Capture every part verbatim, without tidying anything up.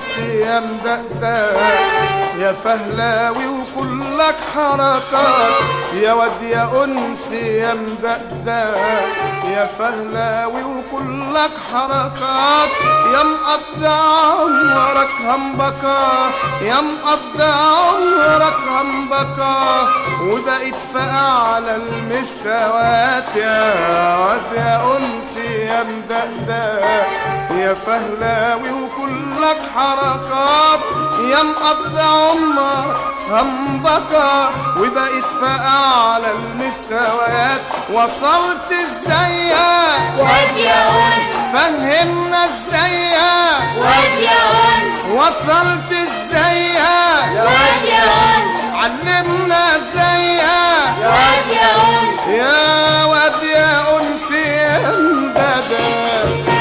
أنسي يا مدقدق يا فهلاوي وكلك حركات، يا واد يا أنسي يا مدقدق يا فهلاوي وكلك حركات، يا مقطع عمرك همبكا يا مقطع عمرك همبكا وبقيت في أعلى المستويات، يا واد يا أنسي يا مدقدق يا فهلاوي وكلك حركات، يا مقطع عمرك همبكا وبقيت في أعلى المستويات. وصلت ازاي واد يا ولد فهمنا ازاي واد يا ولد وصلت ازاي واد يا ولد علمنا ازاي يا واد يا ولد يا واد يا أنسي يا مدقدق.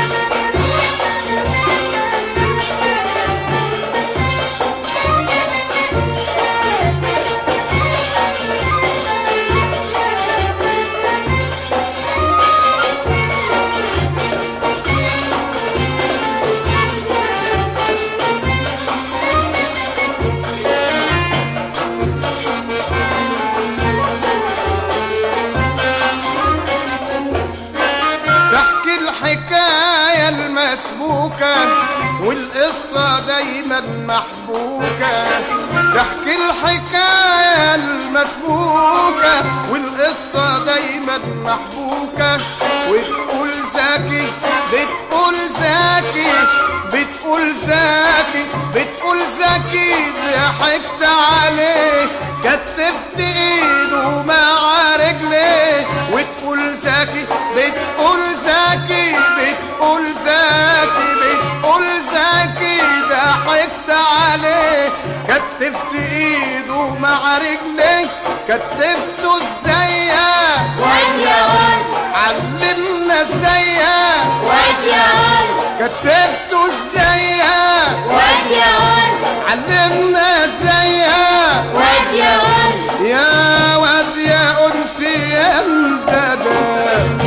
الحكاية المسبوكة والقصة دايما محبوكة، تحكي الحكاية المسبوكة والقصة دايما محبوكة، وتقول زكي بتقول زكي بتقول زكي بتقول زكي ضحكت عليه كتفت ايده مع رجليه، وتقول زكي بتقول زكي بتقول زكي بتقول زكي ضحكت عليه كتفت ايده مع رجليه، كتفته ازاي واد يا ولد علمنا ازاي واد يا ولد كتفته ازاي واد يا ولد علمنا ازاي واد يا ولد يا واد يا أنسي يا مدقدق.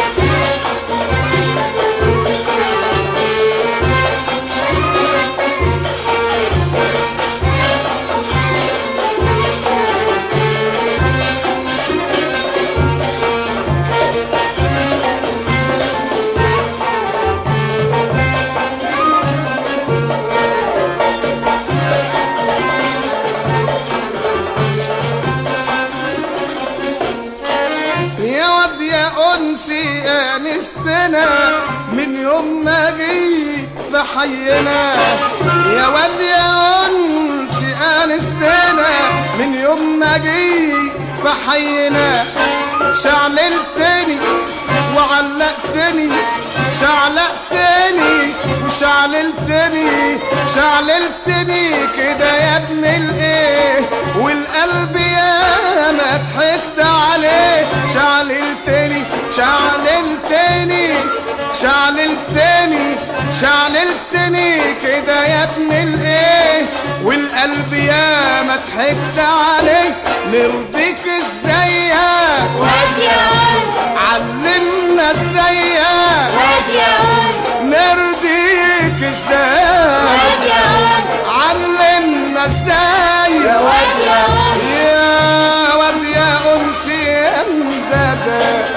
يا واد يا أنسي أنستنا من يوم ما جيت في حينا، يا واد يا أنسي أنستنا من يوم ما جيت في حينا، شعللتني وعلقتني شعلقتني وشعللتني شعللتني كده يا ابن الايه، والقلب يا ما ضحكت عليه، شعللتني شعللتني شعللتني شعللتني كده يا ابن الايه، والقلب يا ما ضحكت عليه. نرضيك ازاي واد يا ولد علمنا ازاي واد يا ولد نرضيك ازاي واد يا ولد علمنا ازاي يا واد يا ولد يا واد يا أنسي يا مدقدق.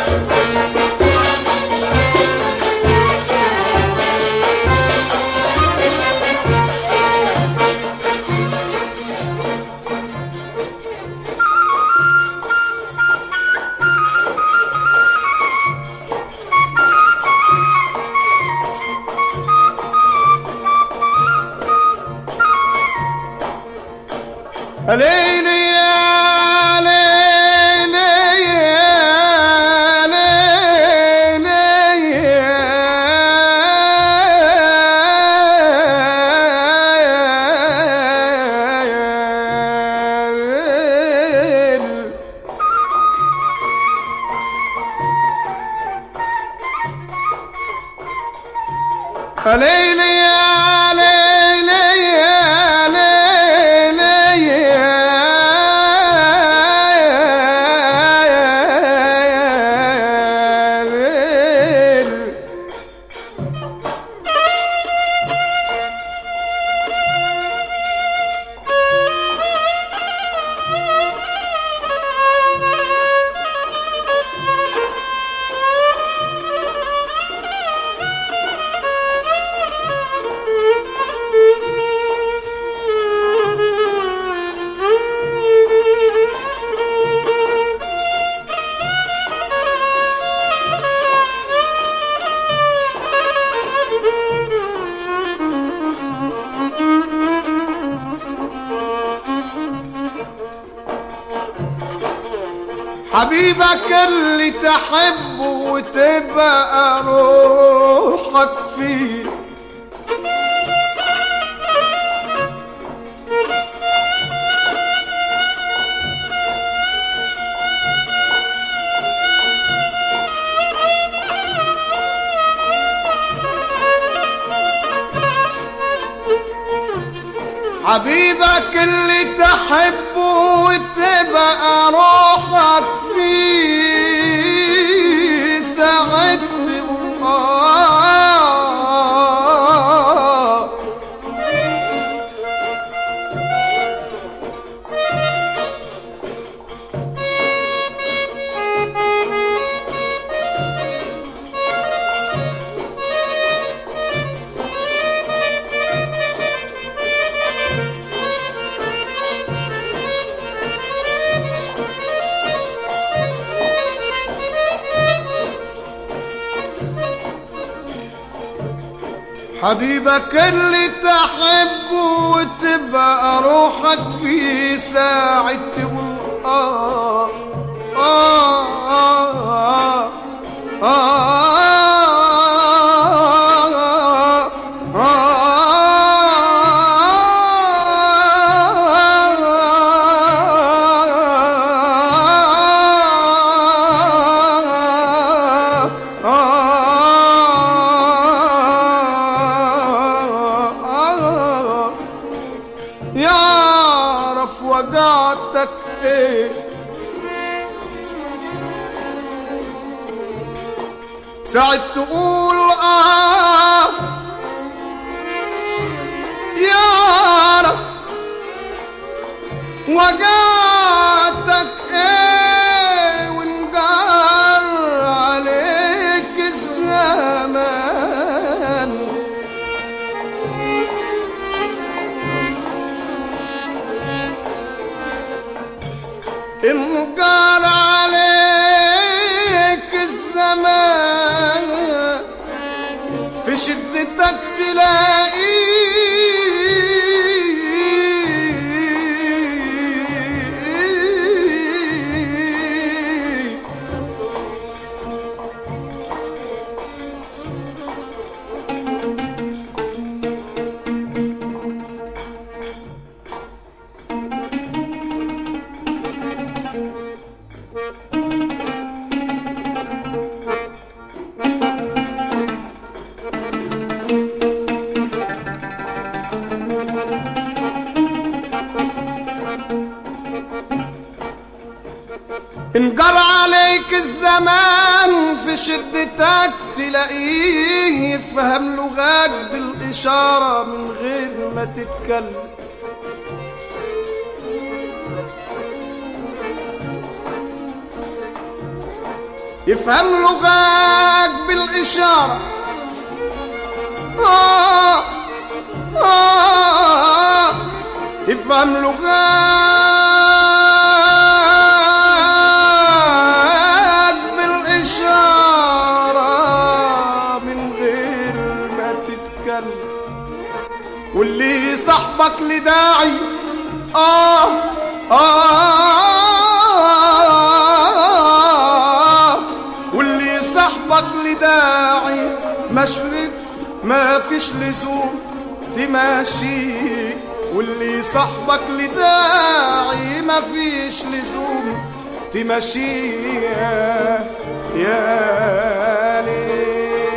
ليلي يا ليلي يا ليلي يا ليلي يا ليلي يا ليلي حبيبك اللي تحبه وتبقى روحك فيه، حبيبك اللي تحبه وتبقى روحك فيه ساعة الله. حبيبك اللي تحبه وتبقى روحك في ساعة تقول آه آه آه آه يعرف وجعتك ايه ساعة تقول اه، يعرف وجعتك ايه وانجر عليك الزمان. انجر عليك الزمان في شدتك تلاقيه انجر عليك الزمان في شدتك تلاقيه يفهم لغاك بالإشارة من غير ما تتكلم. يفهم لغاك بالإشارة آه آه يفهم لغاك بالإشارة من غير ما تتكلم. واللي صاحبك لداعي آه آه واللي صاحبك لداعي مشرف ما فيش لزوم تماشي. واللي صاحبك لداعي ما فيش لزوم تماشي يا ليل.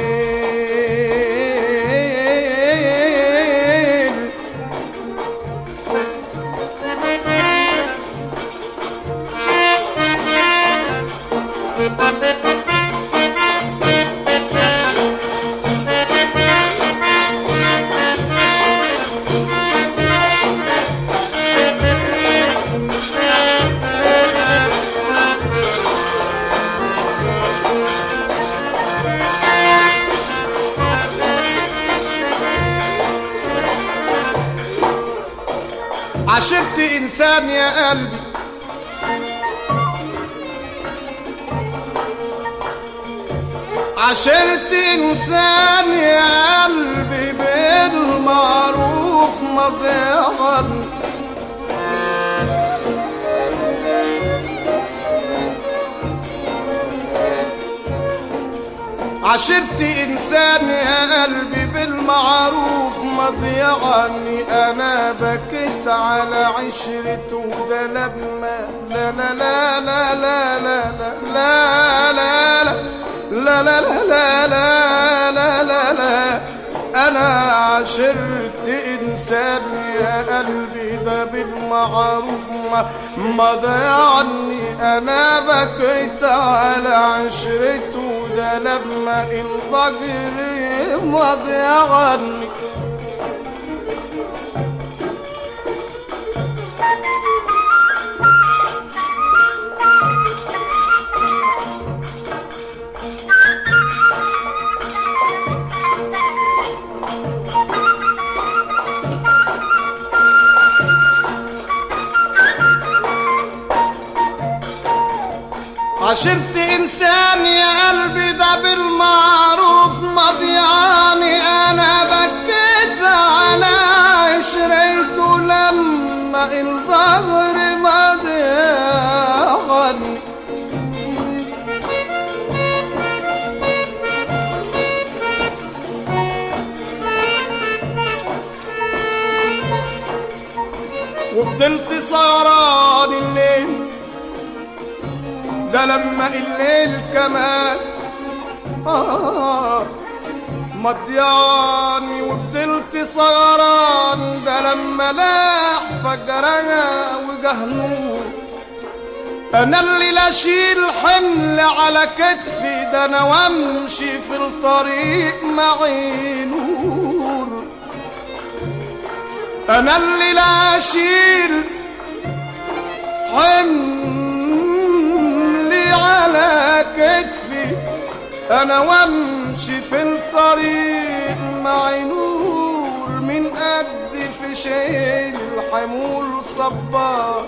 عشرت إنسان يا قلبي عشرت إنسان يا قلبي بالمعروف مضيعا. عشرت إنسان يا قلبي بالمعروف مضي عني، أنا بكيت على عشرته ده لما لا لا لا لا لا لا لا لا لا لا لا لا لا لا لا لا أنا عشرت إنسان يا قلبي ده بالمعروف مضي عني، أنا بكيت على عشرته ده لما الضجر مضي عني. عشرت إنسان يا قلبي ده بالمعروف مضيعني، أنا بكيت على عشرته لما الظهر مضيعني. وفضلت سهران الليل ده لما الليل كمان آه مضيعني، وفضلت سهران ده لما لاح فجرها وجه نور. انا اللي لا اشيل حمل على كتفي ده انا وامشي في الطريق معي نور. انا اللي لا اشيل حمل على كتفي انا وامشي في الطريق معي نور. من قد في شيل الحمول صبار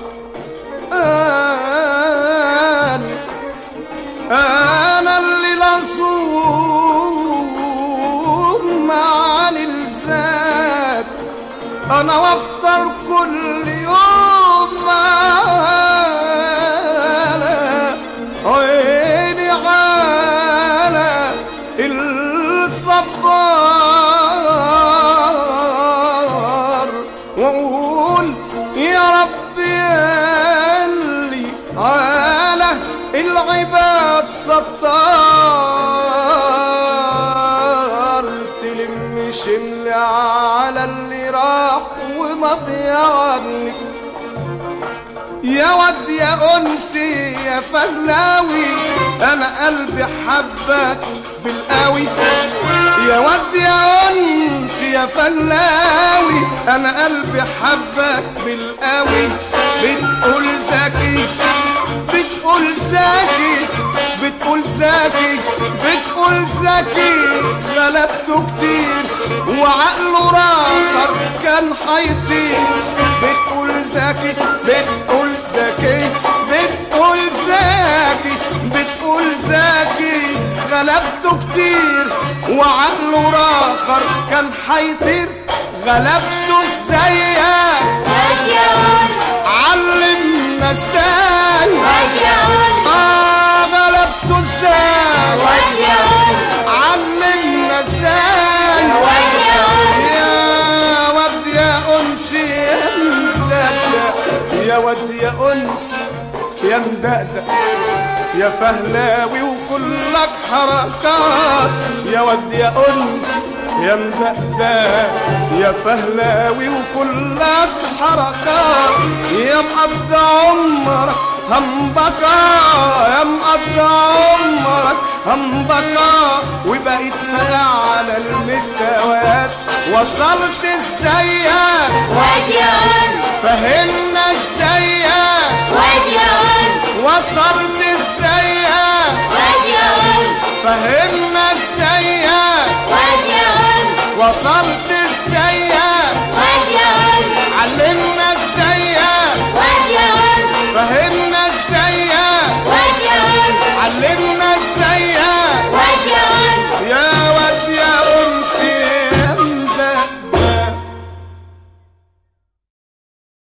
انا انا اللي لصوم مع الزاد انا وافطر كل يوم معانا عيني على الصبار واقول يا رب ياللي على العباد ستار تلم شمل على اللي راح ومضي عني. يا ود يا أنسي يا فهلاوي أنا قلبي حبك بالقوي. يا ود يا أنسي يا فهلاوي أنا قلبي حبك بالقوي. بتقول زكي بتقول زكي بتقول زكي بتقول زكي غلبته كتير وعقله راخر كان حيطير. بتقول زكي بتقول زكي بتقول زكي بتقول زكي غلبته كتير وعقله راخر كان حيطير. غلبته ازاي علمنا ازاي اه غلبته ازاي علمنا ازاي يا ود يا انسي يا ود يا انسي يا مدقدق يا فهلاوي وكلك حركات. يا ود يا انسي يا مدقدق يا فهلاوي وكلك حركات. يا مقضى عمرك همبكا يا مقضى عمرك همبكا وبقيت فاقع على المستويات. وصلت ازيك فهمنا ازيك وصلت ازيك فهمنا ازيك وصلت